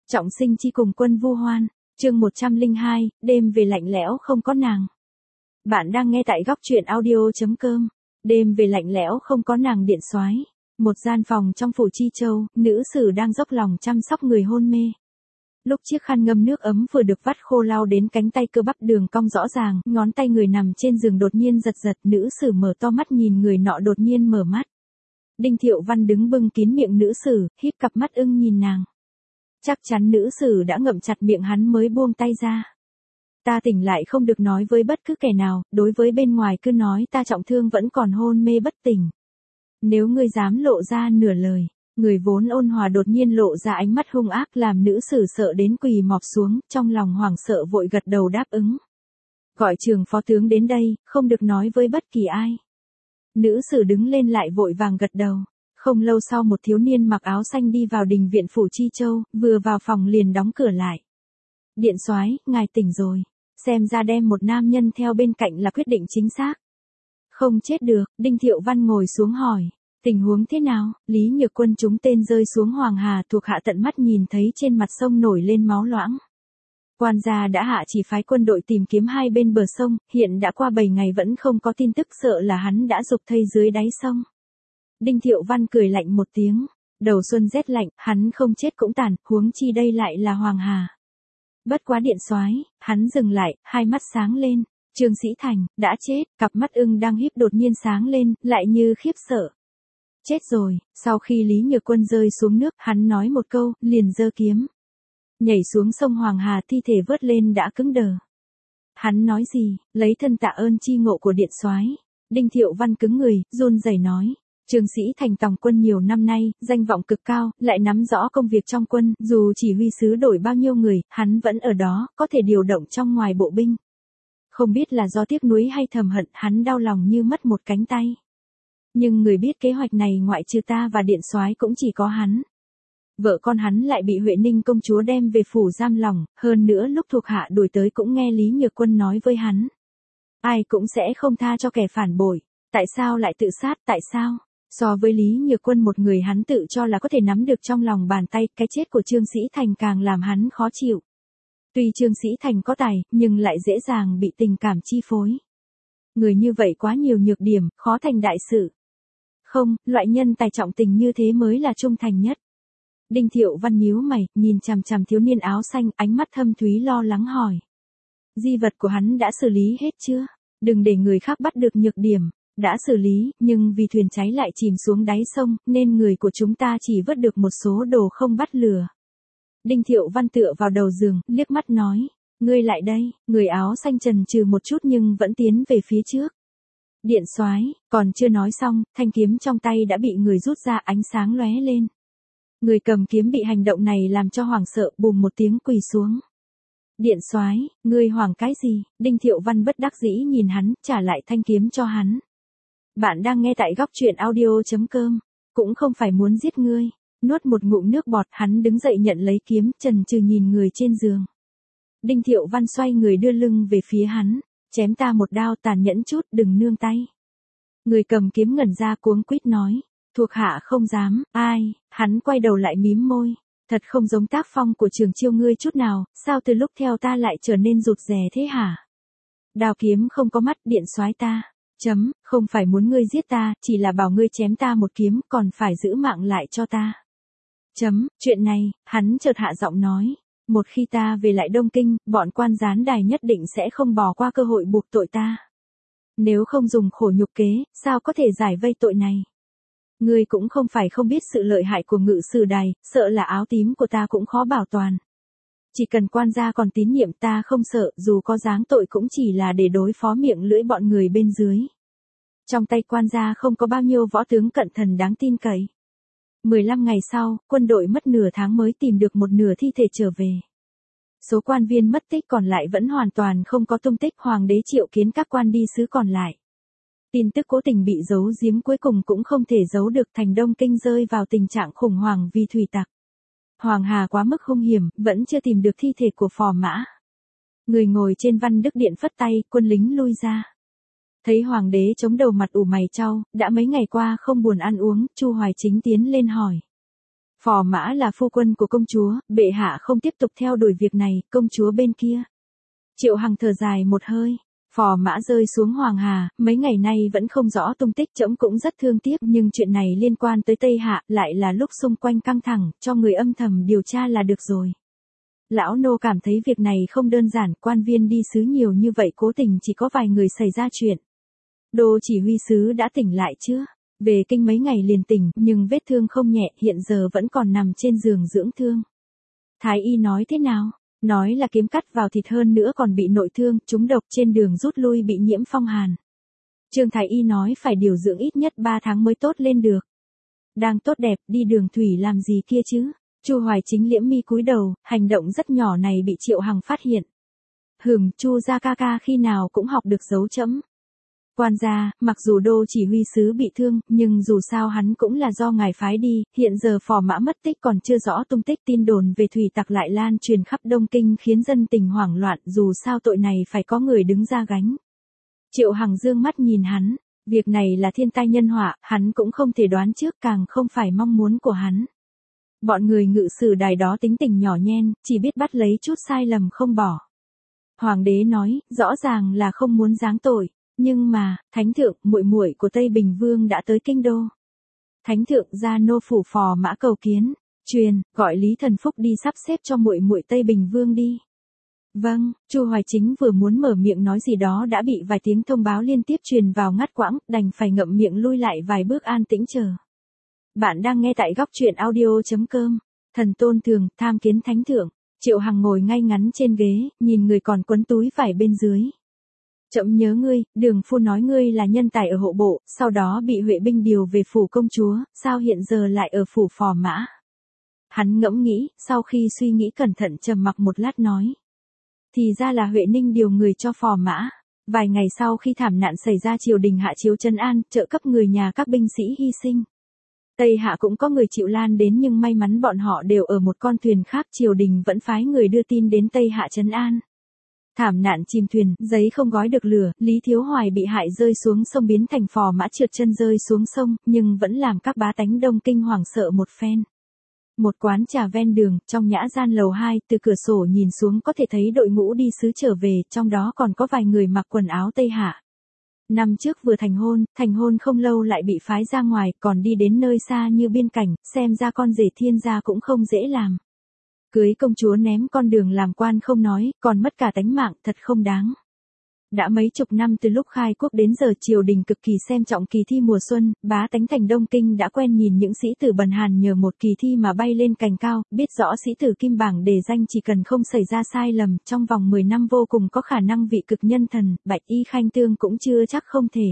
Trọng sinh chi cùng quân vu hoan, chương 102, đêm về lạnh lẽo không có nàng. Bạn đang nghe tại góc truyện audio.com. Đêm về lạnh lẽo không có nàng điện soái. Một gian phòng trong phủ Chi Châu, nữ sử đang dốc lòng chăm sóc người hôn mê. Lúc chiếc khăn ngâm nước ấm vừa được vắt khô lau đến cánh tay cơ bắp đường cong rõ ràng, ngón tay người nằm trên giường đột nhiên giật giật, nữ sử mở to mắt nhìn người nọ đột nhiên mở mắt. Đinh Thiệu Văn đứng bưng kín miệng nữ sử, híp cặp mắt ưng nhìn nàng. Chắc chắn nữ sử đã ngậm chặt miệng hắn mới buông tay ra. Ta tỉnh lại không được nói với bất cứ kẻ nào, đối với bên ngoài cứ nói ta trọng thương vẫn còn hôn mê bất tỉnh. Nếu ngươi dám lộ ra nửa lời, người vốn ôn hòa đột nhiên lộ ra ánh mắt hung ác làm nữ sử sợ đến quỳ mọp xuống, trong lòng hoảng sợ vội gật đầu đáp ứng. Gọi Trường phó tướng đến đây, không được nói với bất kỳ ai. Nữ sử đứng lên lại vội vàng gật đầu. Không lâu sau một thiếu niên mặc áo xanh đi vào đình viện phủ Chi Châu, vừa vào phòng liền đóng cửa lại. Điện soái, ngài tỉnh rồi. Xem ra đem một nam nhân theo bên cạnh là quyết định chính xác. Không chết được, Đinh Thiệu Văn ngồi xuống hỏi. Tình huống thế nào? Lý Nhược Quân trúng tên rơi xuống Hoàng Hà, thuộc hạ tận mắt nhìn thấy trên mặt sông nổi lên máu loãng. Quan gia đã hạ chỉ phái quân đội tìm kiếm hai bên bờ sông, hiện đã qua 7 ngày vẫn không có tin tức, sợ là hắn đã rục thây dưới đáy sông. Đinh Thiệu Văn cười lạnh một tiếng, đầu xuân rét lạnh, hắn không chết cũng tàn, huống chi đây lại là Hoàng Hà. Bất quá điện soái, hắn dừng lại, hai mắt sáng lên, Trương Sĩ Thành, đã chết, cặp mắt ưng đang híp đột nhiên sáng lên, lại như khiếp sợ. Chết rồi, sau khi Lý Nhược Quân rơi xuống nước, hắn nói một câu, liền giơ kiếm. Nhảy xuống sông Hoàng Hà, thi thể vớt lên đã cứng đờ. Hắn nói gì, lấy thân tạ ơn chi ngộ của điện soái. Đinh Thiệu Văn cứng người, run rẩy nói. Trương Sĩ Thành tòng quân nhiều năm nay, danh vọng cực cao, lại nắm rõ công việc trong quân, dù chỉ huy sứ đổi bao nhiêu người, hắn vẫn ở đó, có thể điều động trong ngoài bộ binh. Không biết là do tiếc nuối hay thầm hận, hắn đau lòng như mất một cánh tay. Nhưng người biết kế hoạch này ngoại trừ ta và điện soái cũng chỉ có hắn. Vợ con hắn lại bị Huệ Ninh công chúa đem về phủ giam lỏng, hơn nữa lúc thuộc hạ đuổi tới cũng nghe Lý Nhược Quân nói với hắn. Ai cũng sẽ không tha cho kẻ phản bội. Tại sao lại tự sát, tại sao? So với Lý Nhược Quân một người hắn tự cho là có thể nắm được trong lòng bàn tay, cái chết của Trương Sĩ Thành càng làm hắn khó chịu. Tuy Trương Sĩ Thành có tài, nhưng lại dễ dàng bị tình cảm chi phối. Người như vậy quá nhiều nhược điểm, khó thành đại sự. Không, loại nhân tài trọng tình như thế mới là trung thành nhất. Đinh Thiệu Văn nhíu mày, nhìn chằm chằm thiếu niên áo xanh, ánh mắt thâm thúy lo lắng hỏi. Di vật của hắn đã xử lý hết chưa? Đừng để người khác bắt được nhược điểm. Đã xử lý, nhưng vì thuyền cháy lại chìm xuống đáy sông, nên người của chúng ta chỉ vớt được một số đồ không bắt lửa. Đinh Thiệu Văn tựa vào đầu giường, liếc mắt nói, ngươi lại đây, người áo xanh chần chừ một chút nhưng vẫn tiến về phía trước. Điện soái, còn chưa nói xong, thanh kiếm trong tay đã bị người rút ra, ánh sáng lóe lên. Người cầm kiếm bị hành động này làm cho hoảng sợ, bùm một tiếng quỳ xuống. Điện soái, ngươi hoảng cái gì? Đinh Thiệu Văn bất đắc dĩ nhìn hắn, trả lại thanh kiếm cho hắn. Bạn đang nghe tại góc truyện audio.com, cũng không phải muốn giết ngươi. Nuốt một ngụm nước bọt, hắn đứng dậy nhận lấy kiếm, chần chừ nhìn người trên giường. Đinh Thiệu Văn xoay người đưa lưng về phía hắn, chém ta một đao, tàn nhẫn chút, đừng nương tay. Người cầm kiếm ngẩn ra cuống quýt nói, thuộc hạ không dám. Ai? Hắn quay đầu lại mím môi, thật không giống tác phong của Trường Chiêu ngươi chút nào, sao từ lúc theo ta lại trở nên rụt rè thế hả? Đao kiếm không có mắt, điện soái ta. Không phải muốn ngươi giết ta, chỉ là bảo ngươi chém ta một kiếm, còn phải giữ mạng lại cho ta. Chuyện này, hắn chợt hạ giọng nói, một khi ta về lại Đông Kinh, bọn quan gián đài nhất định sẽ không bỏ qua cơ hội buộc tội ta. Nếu không dùng khổ nhục kế, sao có thể giải vây tội này? Ngươi cũng không phải không biết sự lợi hại của Ngự Sử Đài, sợ là áo tím của ta cũng khó bảo toàn. Chỉ cần quan gia còn tín nhiệm ta không sợ, dù có giáng tội cũng chỉ là để đối phó miệng lưỡi bọn người bên dưới. Trong tay quan gia không có bao nhiêu võ tướng cận thần đáng tin cậy. 15 ngày sau, quân đội mất nửa tháng mới tìm được một nửa thi thể trở về. Số quan viên mất tích còn lại vẫn hoàn toàn không có tung tích, hoàng đế triệu kiến các quan đi sứ còn lại. Tin tức cố tình bị giấu giếm cuối cùng cũng không thể giấu được, thành Đông Kinh rơi vào tình trạng khủng hoảng vì thủy tặc. Hoàng Hà quá mức hung hiểm, vẫn chưa tìm được thi thể của phò mã. Người ngồi trên Văn Đức Điện phất tay, quân lính lui ra. Thấy hoàng đế chống đầu mặt ủ mày chau, đã mấy ngày qua không buồn ăn uống, Chu Hoài Chính tiến lên hỏi. Phò mã là phu quân của công chúa, bệ hạ không tiếp tục theo đuổi việc này, công chúa bên kia. Triệu Hằng thở dài một hơi. Phò mã rơi xuống Hoàng Hà, mấy ngày nay vẫn không rõ tung tích, trẫm cũng rất thương tiếc, nhưng chuyện này liên quan tới Tây Hạ, lại là lúc xung quanh căng thẳng, cho người âm thầm điều tra là được rồi. Lão nô cảm thấy việc này không đơn giản, quan viên đi sứ nhiều như vậy cố tình chỉ có vài người xảy ra chuyện. Đô chỉ huy sứ đã tỉnh lại chưa? Về kinh mấy ngày liền tỉnh, nhưng vết thương không nhẹ, hiện giờ vẫn còn nằm trên giường dưỡng thương. Thái y nói thế nào? Nói là kiếm cắt vào thịt, hơn nữa còn bị nội thương, trúng độc, trên đường rút lui bị nhiễm phong hàn. Trương Thái y nói phải điều dưỡng ít nhất 3 tháng mới tốt lên được. Đang tốt đẹp, đi đường thủy làm gì kia chứ? Chu Hoài Chính liễm mi cúi đầu, hành động rất nhỏ này bị Triệu Hằng phát hiện. Chu gia ca ca khi nào cũng học được giấu chấm. Quan gia, mặc dù đô chỉ huy sứ bị thương, nhưng dù sao hắn cũng là do ngài phái đi, hiện giờ phò mã mất tích còn chưa rõ tung tích, tin đồn về thủy tặc lại lan truyền khắp Đông Kinh khiến dân tình hoảng loạn, dù sao tội này phải có người đứng ra gánh. Triệu Hằng dương mắt nhìn hắn, việc này là thiên tai nhân họa, hắn cũng không thể đoán trước, càng không phải mong muốn của hắn. Bọn người ngự sử đài đó tính tình nhỏ nhen, chỉ biết bắt lấy chút sai lầm không bỏ. Hoàng đế nói, rõ ràng là không muốn giáng tội. Nhưng mà, thánh thượng, muội muội của Tây Bình Vương đã tới kinh đô. Thánh thượng ra nô phủ phò mã cầu kiến, truyền, gọi Lý Thần Phúc đi sắp xếp cho muội muội Tây Bình Vương đi. Vâng, Chu Hoài Chính vừa muốn mở miệng nói gì đó đã bị vài tiếng thông báo liên tiếp truyền vào ngắt quãng, đành phải ngậm miệng lui lại vài bước an tĩnh chờ. Bạn đang nghe tại góc truyện audio.com. Thần tôn thường, tham kiến thánh thượng. Triệu Hằng ngồi ngay ngắn trên ghế, nhìn người còn quấn túi vải bên dưới. Trẫm nhớ ngươi, Đường phu nói ngươi là nhân tài ở hộ bộ, sau đó bị Huệ binh điều về phủ công chúa, sao hiện giờ lại ở phủ phò mã? Hắn ngẫm nghĩ, sau khi suy nghĩ cẩn thận trầm mặc một lát nói. Thì ra là Huệ Ninh điều người cho phò mã. Vài ngày sau khi thảm nạn xảy ra, triều đình hạ chiếu trấn an, trợ cấp người nhà các binh sĩ hy sinh. Tây Hạ cũng có người chịu lan đến, nhưng may mắn bọn họ đều ở một con thuyền khác, triều đình vẫn phái người đưa tin đến Tây Hạ trấn an. Thảm nạn chìm thuyền, giấy không gói được lửa, Lý Thiếu Hoài bị hại rơi xuống sông biến thành phò mã trượt chân rơi xuống sông, nhưng vẫn làm các bá tánh Đông Kinh hoảng sợ một phen. Một quán trà ven đường, trong nhã gian lầu 2, từ cửa sổ nhìn xuống có thể thấy đội ngũ đi sứ trở về, trong đó còn có vài người mặc quần áo Tây Hạ. Năm trước vừa thành hôn không lâu lại bị phái ra ngoài, còn đi đến nơi xa như biên cảnh, xem ra con rể thiên gia cũng không dễ làm. Cưới công chúa ném con đường làm quan không nói, còn mất cả tánh mạng, thật không đáng. Đã mấy chục năm từ lúc khai quốc đến giờ, triều đình cực kỳ xem trọng kỳ thi mùa xuân, bá tánh thành Đông Kinh đã quen nhìn những sĩ tử bần hàn nhờ một kỳ thi mà bay lên cành cao, biết rõ sĩ tử kim bảng đề danh chỉ cần không xảy ra sai lầm, trong vòng 10 năm vô cùng có khả năng vị cực nhân thần, Bạch Y Khanh Tương cũng chưa chắc không thể.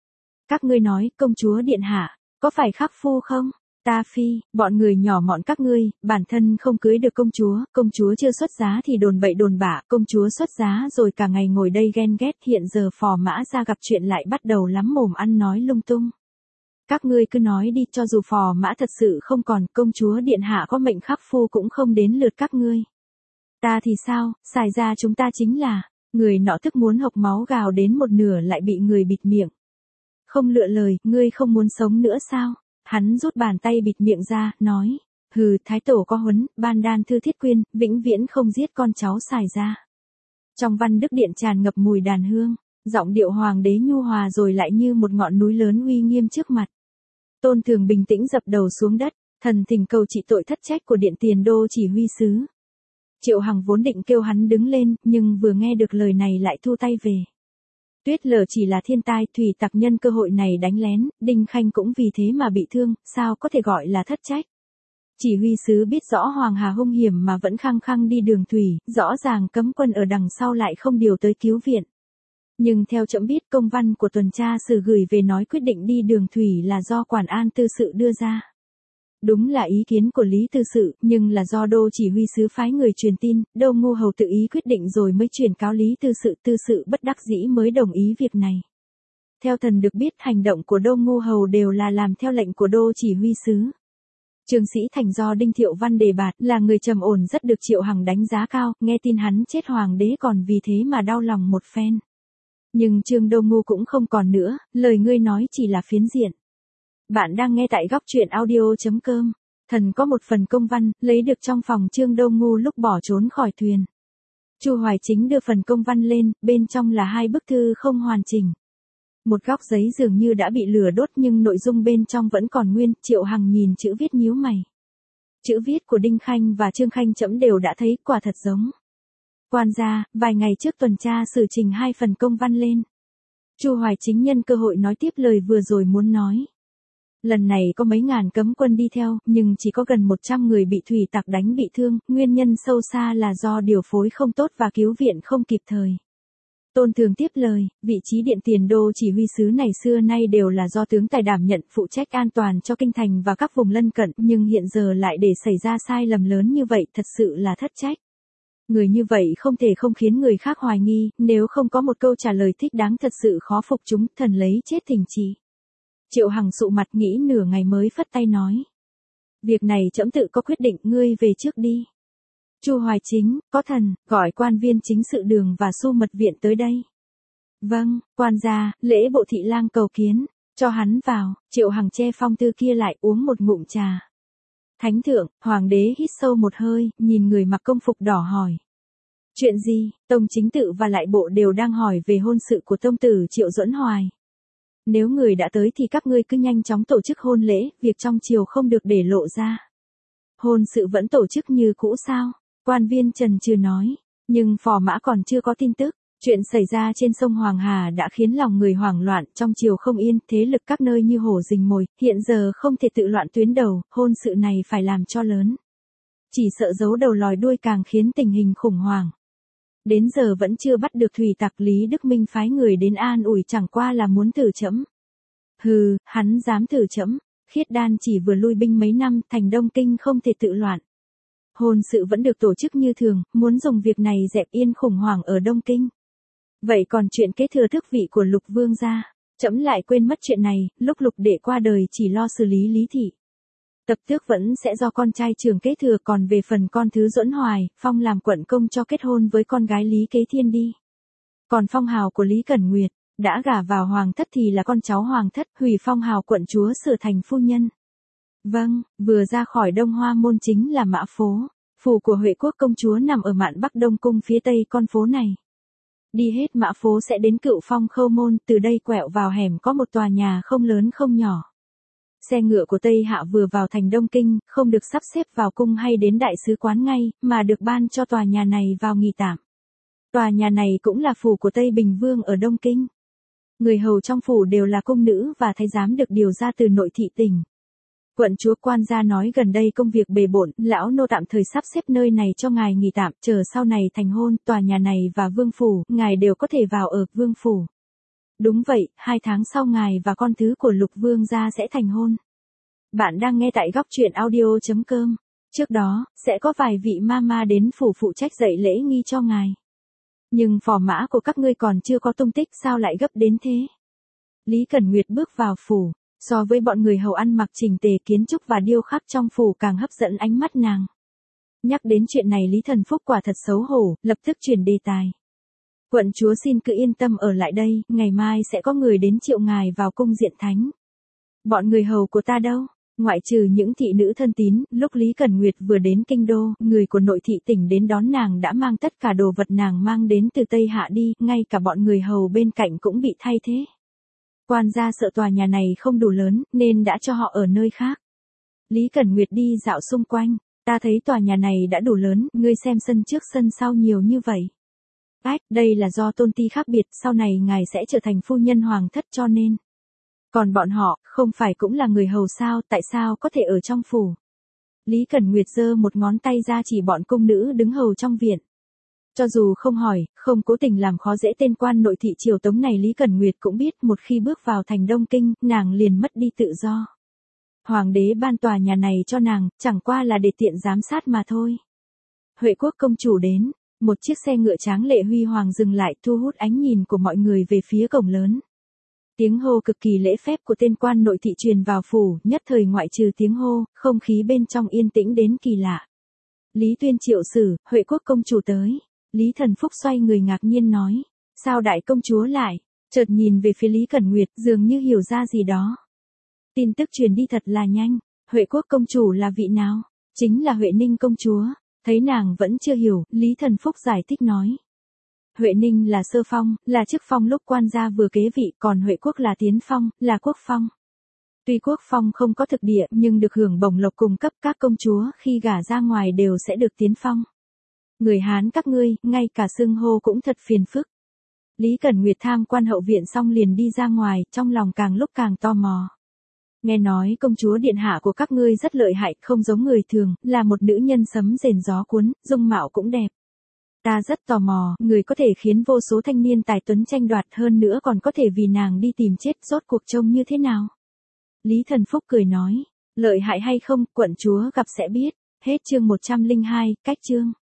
Các ngươi nói, công chúa điện hạ, có phải khắc phu không? Ta phi, bọn người nhỏ mọn các ngươi, bản thân không cưới được công chúa chưa xuất giá thì đồn bậy đồn bạ, công chúa xuất giá rồi cả ngày ngồi đây ghen ghét, hiện giờ phò mã ra gặp chuyện lại bắt đầu lắm mồm ăn nói lung tung. Các ngươi cứ nói đi, cho dù phò mã thật sự không còn, công chúa điện hạ có mệnh khắc phu cũng không đến lượt các ngươi. Ta thì sao, xài ra chúng ta chính là, người nọ tức muốn hộc máu gào đến một nửa lại bị người bịt miệng. Không lựa lời, ngươi không muốn sống nữa sao? Hắn rút bàn tay bịt miệng ra, nói, thái tổ có huấn, ban đan thư thiết quyên, vĩnh viễn không giết con cháu xài ra. Trong văn đức điện tràn ngập mùi đàn hương, giọng điệu hoàng đế nhu hòa rồi lại như một ngọn núi lớn uy nghiêm trước mặt. Tôn Thường bình tĩnh dập đầu xuống đất, thần thỉnh cầu trị tội thất trách của điện tiền đô chỉ huy sứ. Triệu Hằng vốn định kêu hắn đứng lên, nhưng vừa nghe được lời này lại thu tay về. Tuyết Lở chỉ là thiên tai, thủy tặc nhân cơ hội này đánh lén, Đinh Khanh cũng vì thế mà bị thương, sao có thể gọi là thất trách. Chỉ huy sứ biết rõ Hoàng Hà hung hiểm mà vẫn khăng khăng đi đường thủy, rõ ràng cấm quân ở đằng sau lại không điều tới cứu viện. Nhưng theo trẫm biết, công văn của tuần tra sử gửi về nói quyết định đi đường thủy là do Quản An Tư Sự đưa ra. Đúng là ý kiến của Lý Tư Sự, nhưng là do đô chỉ huy sứ phái người truyền tin, Đô Ngu Hầu tự ý quyết định rồi mới truyền cáo Lý Tư Sự bất đắc dĩ mới đồng ý việc này. Theo thần được biết, hành động của Đô Ngu Hầu đều là làm theo lệnh của đô chỉ huy sứ. Trương Sĩ Thành do Đinh Thiệu Văn đề bạt, là người trầm ổn rất được Triệu Hằng đánh giá cao, nghe tin hắn chết hoàng đế còn vì thế mà đau lòng một phen. Nhưng Trương Đô Ngu cũng không còn nữa, lời ngươi nói chỉ là phiến diện. Bạn đang nghe tại góc truyện audio.com. Thần có một phần công văn, lấy được trong phòng Trương Đô Ngu lúc bỏ trốn khỏi thuyền. Chu Hoài Chính đưa phần công văn lên, bên trong là 2 bức thư không hoàn chỉnh. Một góc giấy dường như đã bị lửa đốt nhưng nội dung bên trong vẫn còn nguyên, Triệu Hằng nhìn chữ viết nhíu mày. Chữ viết của Đinh Khanh và Trương Khanh trẫm đều đã thấy, quả thật giống. Quan gia, vài ngày trước tuần tra xử trình 2 phần công văn lên. Chu Hoài Chính nhân cơ hội nói tiếp lời vừa rồi muốn nói. Lần này có mấy ngàn cấm quân đi theo, nhưng chỉ có gần 100 người bị thủy tặc đánh bị thương, nguyên nhân sâu xa là do điều phối không tốt và cứu viện không kịp thời. Tôn Thường tiếp lời, vị trí điện tiền đô chỉ huy sứ này xưa nay đều là do tướng tài đảm nhận phụ trách an toàn cho kinh thành và các vùng lân cận, nhưng hiện giờ lại để xảy ra sai lầm lớn như vậy, thật sự là thất trách. Người như vậy không thể không khiến người khác hoài nghi, nếu không có một câu trả lời thích đáng thật sự khó phục chúng, thần lấy chết thỉnh chỉ. Triệu Hằng sụ mặt nghĩ nửa ngày mới phất tay nói. Việc này trẫm tự có quyết định, ngươi về trước đi. Chu Hoài Chính, có thần, gọi quan viên chính sự đường và Xu mật viện tới đây. Vâng, quan gia, lễ bộ thị lang cầu kiến, cho hắn vào. Triệu Hằng che phong thư kia lại uống một ngụm trà. Thánh thượng, hoàng đế hít sâu một hơi, nhìn người mặc công phục đỏ hỏi. Chuyện gì? Tông chính tự và lại bộ đều đang hỏi về hôn sự của tông tử Triệu Duẫn Hoài. Nếu người đã tới thì các ngươi cứ nhanh chóng tổ chức hôn lễ, việc trong triều không được để lộ ra. Hôn sự vẫn tổ chức như cũ sao? Quan viên trần trừ nói, nhưng phò mã còn chưa có tin tức. Chuyện xảy ra trên sông Hoàng Hà đã khiến lòng người hoảng loạn, trong triều không yên, thế lực các nơi như hổ rình mồi, hiện giờ không thể tự loạn tuyến đầu, hôn sự này phải làm cho lớn. Chỉ sợ giấu đầu lòi đuôi càng khiến tình hình khủng hoảng. Đến giờ vẫn chưa bắt được thủy tặc, Lý Đức Minh phái người đến an ủi chẳng qua là muốn thử trẫm. Hừ, hắn dám thử trẫm, Khiết Đan chỉ vừa lui binh mấy năm, thành Đông Kinh không thể tự loạn. Hôn sự vẫn được tổ chức như thường, muốn dùng việc này dẹp yên khủng hoảng ở Đông Kinh. Vậy còn chuyện kế thừa tước vị của Lục Vương gia, trẫm lại quên mất chuyện này, lúc Lục đệ qua đời chỉ lo xử lý Lý thị. Tập tước vẫn sẽ do con trai trưởng kế thừa, còn về phần con thứ Duẫn Hoài, phong làm quận công cho kết hôn với con gái Lý Kế Thiên đi. Còn phong hào của Lý Cẩn Nguyệt, đã gả vào hoàng thất thì là con cháu hoàng thất, hủy phong hào quận chúa sửa thành phu nhân. Vâng, vừa ra khỏi Đông Hoa môn chính là Mã Phố, phủ của Huệ Quốc công chúa nằm ở mạn Bắc Đông cung phía tây con phố này. Đi hết Mã Phố sẽ đến Cựu Phong Khâu môn, từ đây quẹo vào hẻm có một tòa nhà không lớn không nhỏ. Xe ngựa của Tây Hạ vừa vào thành Đông Kinh, không được sắp xếp vào cung hay đến đại sứ quán ngay, mà được ban cho tòa nhà này vào nghỉ tạm. Tòa nhà này cũng là phủ của Tây Bình Vương ở Đông Kinh. Người hầu trong phủ đều là cung nữ và thái giám được điều ra từ nội thị tỉnh. Quận chúa quan gia nói gần đây công việc bề bộn, lão nô tạm thời sắp xếp nơi này cho ngài nghỉ tạm, chờ sau này thành hôn, tòa nhà này và vương phủ, ngài đều có thể vào ở vương phủ. Đúng vậy, 2 tháng sau ngài và con thứ của Lục Vương gia sẽ thành hôn. Bạn đang nghe tại góc truyện audio.com. Trước đó, sẽ có vài vị mama đến phủ phụ trách dạy lễ nghi cho ngài. Nhưng phò mã của các ngươi còn chưa có tung tích, sao lại gấp đến thế? Lý Cẩn Nguyệt bước vào phủ, so với bọn người hầu ăn mặc chỉnh tề, kiến trúc và điêu khắc trong phủ càng hấp dẫn ánh mắt nàng. Nhắc đến chuyện này Lý Thần Phúc quả thật xấu hổ, lập tức chuyển đề tài. Quận chúa xin cứ yên tâm ở lại đây, ngày mai sẽ có người đến triệu ngài vào cung diện thánh. Bọn người hầu của ta đâu? Ngoại trừ những thị nữ thân tín, lúc Lý Cẩn Nguyệt vừa đến kinh đô, người của nội thị tỉnh đến đón nàng đã mang tất cả đồ vật nàng mang đến từ Tây Hạ đi, ngay cả bọn người hầu bên cạnh cũng bị thay thế. Quan gia sợ tòa nhà này không đủ lớn, nên đã cho họ ở nơi khác. Lý Cẩn Nguyệt đi dạo xung quanh, ta thấy tòa nhà này đã đủ lớn, ngươi xem sân trước sân sau nhiều như vậy. Đây là do tôn ti khác biệt, sau này ngài sẽ trở thành phu nhân hoàng thất cho nên. Còn bọn họ, không phải cũng là người hầu sao, tại sao có thể ở trong phủ? Lý Cẩn Nguyệt giơ một ngón tay ra chỉ bọn cung nữ đứng hầu trong viện. Cho dù không hỏi, không cố tình làm khó dễ tên quan nội thị triều Tống này, Lý Cẩn Nguyệt cũng biết một khi bước vào thành Đông Kinh, nàng liền mất đi tự do. Hoàng đế ban tòa nhà này cho nàng, chẳng qua là để tiện giám sát mà thôi. Huệ Quốc công chủ đến, một chiếc xe ngựa tráng lệ huy hoàng dừng lại, thu hút ánh nhìn của mọi người về phía cổng lớn. Tiếng hô cực kỳ lễ phép của tên quan nội thị truyền vào phủ, nhất thời ngoại trừ tiếng hô, không khí bên trong yên tĩnh đến kỳ lạ. Lý Tuyên triệu sử, Huệ Quốc công chủ tới. Lý Thần Phúc xoay người ngạc nhiên nói, sao đại công chúa lại? Chợt nhìn về phía Lý Cẩn Nguyệt, dường như hiểu ra gì đó. Tin tức truyền đi thật là nhanh. Huệ quốc công chủ là vị nào? Chính là Huệ Ninh công chúa. Thấy nàng vẫn chưa hiểu, Lý Thần Phúc giải thích nói. Huệ Ninh là sơ phong, là chức phong lúc quan gia vừa kế vị, còn Huệ quốc là tiến phong, là quốc phong. Tuy quốc phong không có thực địa nhưng được hưởng bổng lộc cung cấp, các công chúa khi gả ra ngoài đều sẽ được tiến phong. Người Hán các ngươi, ngay cả xưng hô cũng thật phiền phức. Lý Cẩn Nguyệt tham quan hậu viện xong liền đi ra ngoài, trong lòng càng lúc càng tò mò. Nghe nói công chúa điện hạ của các ngươi rất lợi hại, không giống người thường, là một nữ nhân sấm rền gió cuốn, dung mạo cũng đẹp. Ta rất tò mò, người có thể khiến vô số thanh niên tài tuấn tranh đoạt, hơn nữa còn có thể vì nàng đi tìm chết, rốt cuộc trông như thế nào? Lý Thần Phúc cười nói, lợi hại hay không, quận chúa gặp sẽ biết. Hết chương 102, cách chương.